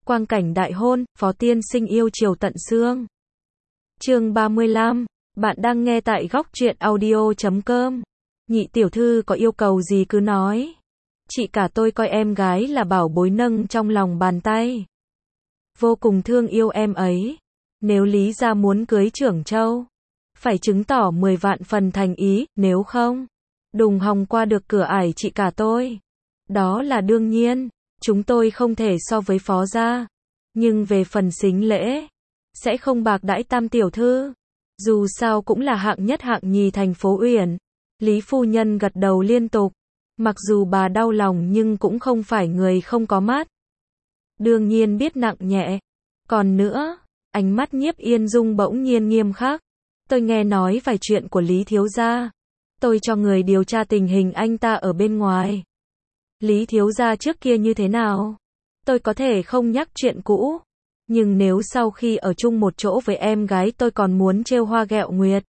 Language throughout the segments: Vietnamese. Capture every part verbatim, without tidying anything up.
quang cảnh đại hôn, phó tiên sinh yêu chiều tận xương. Chương ba mươi lăm, bạn đang nghe tại góc truyện audio chấm com. Nhị tiểu thư có yêu cầu gì cứ nói. Chị cả tôi coi em gái là bảo bối nâng trong lòng bàn tay. Vô cùng thương yêu em ấy. Nếu Lý gia muốn cưới Trưởng Châu, phải chứng tỏ mười vạn phần thành ý, nếu không, đùng hòng qua được cửa ải chị cả tôi. Đó là đương nhiên, chúng tôi không thể so với phó gia. Nhưng về phần sính lễ, sẽ không bạc đãi tam tiểu thư. Dù sao cũng là hạng nhất hạng nhì thành phố Uyển. Lý phu nhân gật đầu liên tục. Mặc dù bà đau lòng nhưng cũng không phải người không có mắt. Đương nhiên biết nặng nhẹ. Còn nữa, ánh mắt Nhiếp Yên Dung bỗng nhiên nghiêm khắc. Tôi nghe nói vài chuyện của Lý thiếu gia. Tôi cho người điều tra tình hình anh ta ở bên ngoài. Lý thiếu gia trước kia như thế nào? Tôi có thể không nhắc chuyện cũ. Nhưng nếu sau khi ở chung một chỗ với em gái tôi còn muốn trêu hoa ghẹo nguyệt,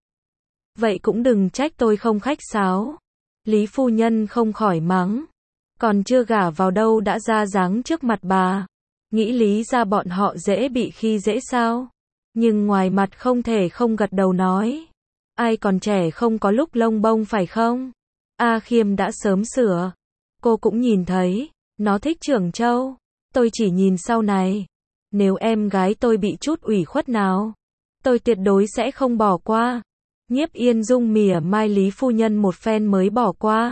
vậy cũng đừng trách tôi không khách sáo. Lý phu nhân không khỏi mắng. Còn chưa gả vào đâu đã ra dáng trước mặt bà. Nghĩ Lý ra bọn họ dễ bị khi dễ sao? Nhưng ngoài mặt không thể không gật đầu nói. Ai còn trẻ không có lúc lông bông phải không? A Khiêm đã sớm sửa. Cô cũng nhìn thấy. Nó thích Trưởng Châu. Tôi chỉ nhìn sau này. Nếu em gái tôi bị chút ủy khuất nào, tôi tuyệt đối sẽ không bỏ qua. Nhiếp Yên Dung mỉa mai Lý phu nhân một phen mới bỏ qua.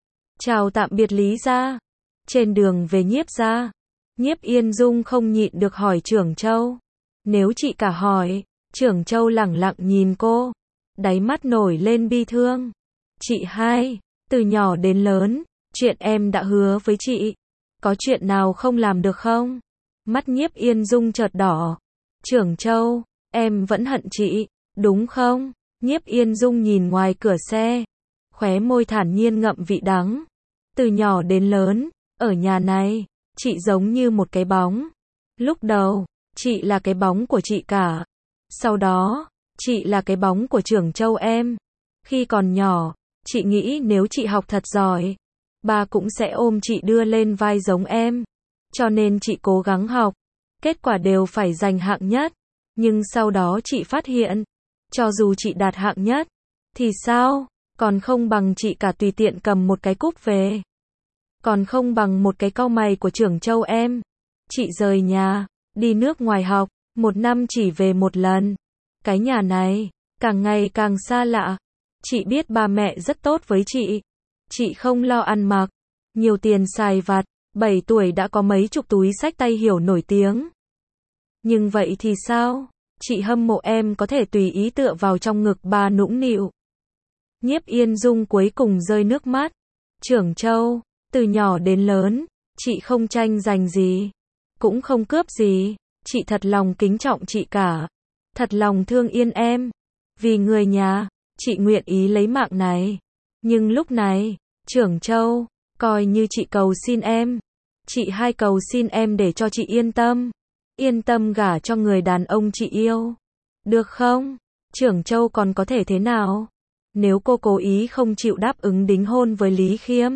Chào tạm biệt Lý gia. Trên đường về Nhiếp gia, Nhiếp Yên Dung không nhịn được hỏi Trưởng Châu. Nếu chị cả hỏi, Trưởng Châu lẳng lặng nhìn cô, đáy mắt nổi lên bi thương. Chị hai, từ nhỏ đến lớn, chuyện em đã hứa với chị, có chuyện nào không làm được không? Mắt Nhiếp Yên Dung chợt đỏ. Trưởng Châu, em vẫn hận chị, đúng không? Nhiếp Yên Dung nhìn ngoài cửa xe, khóe môi thản nhiên ngậm vị đắng. Từ nhỏ đến lớn, ở nhà này, chị giống như một cái bóng. Lúc đầu, chị là cái bóng của chị cả. Sau đó, chị là cái bóng của Trưởng Châu em. Khi còn nhỏ, chị nghĩ nếu chị học thật giỏi, ba cũng sẽ ôm chị đưa lên vai giống em. Cho nên chị cố gắng học. Kết quả đều phải giành hạng nhất. Nhưng sau đó chị phát hiện, cho dù chị đạt hạng nhất, thì sao? Còn không bằng chị cả tùy tiện cầm một cái cúp về. Còn không bằng một cái cau mày của Trưởng Châu em. Chị rời nhà, đi nước ngoài học, một năm chỉ về một lần. Cái nhà này, càng ngày càng xa lạ. Chị biết ba mẹ rất tốt với chị. Chị không lo ăn mặc, nhiều tiền xài vặt. bảy tuổi đã có mấy chục túi xách tay hiểu nổi tiếng. Nhưng vậy thì sao? Chị hâm mộ em có thể tùy ý tựa vào trong ngực ba nũng nịu. Nhiếp Yên Dung cuối cùng rơi nước mắt. Trưởng Châu, từ nhỏ đến lớn, chị không tranh giành gì, cũng không cướp gì. Chị thật lòng kính trọng chị cả. Thật lòng thương Yên em. Vì người nhà, chị nguyện ý lấy mạng này. Nhưng lúc này, Trưởng Châu, coi như chị cầu xin em. Chị hai cầu xin em để cho chị yên tâm. Yên tâm gả cho người đàn ông chị yêu. Được không? Trưởng Châu còn có thể thế nào? Nếu cô cố ý không chịu đáp ứng đính hôn với Lý Khiêm,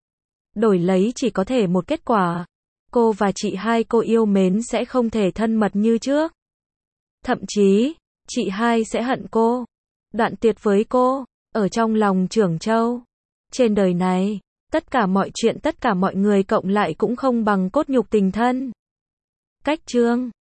đổi lấy chỉ có thể một kết quả. Cô và chị hai cô yêu mến sẽ không thể thân mật như trước. Thậm chí, chị hai sẽ hận cô, đoạn tuyệt với cô. Ở trong lòng Trưởng Châu, trên đời này, tất cả mọi chuyện tất cả mọi người cộng lại cũng không bằng cốt nhục tình thân. Cách chương